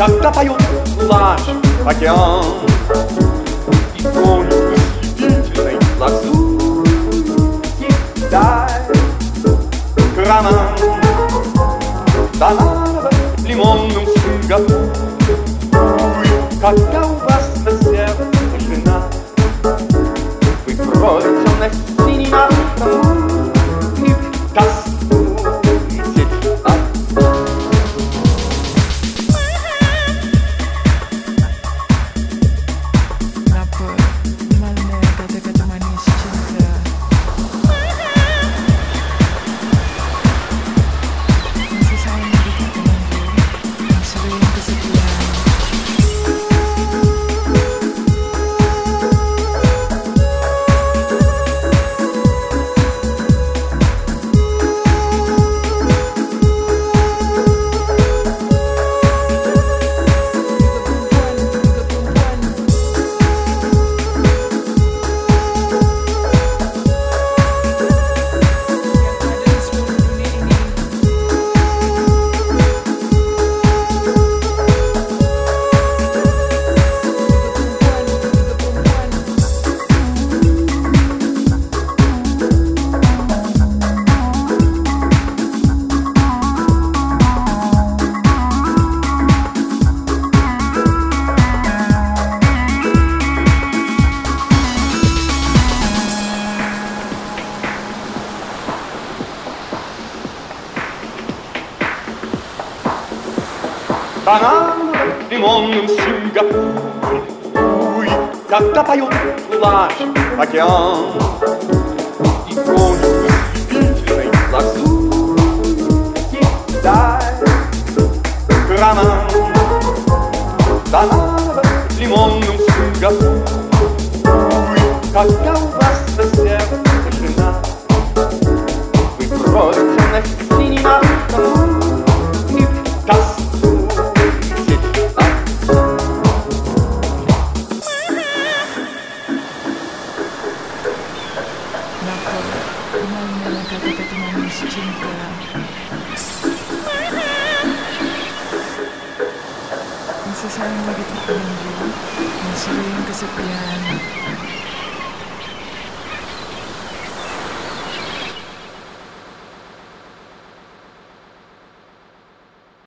Когда поют плаж океан, и тонет в ослепительной лазури дай крана Донарова лимонным Сингапур. Когда у вас на сердце тишина, вы кровью темно-синий наш и в тоску летите банан лимонным Сингапуре. Когда поют плаж океан, и тонет в ослепительной лазури дай крана Донарова лимонным Сингапуре. Когда у вас на сердце тишина, вы кровью темно-синий наш и в тоску летите Kata-kata manis cinta Masih sayang lagi tak menunggu, masih yang kesepian.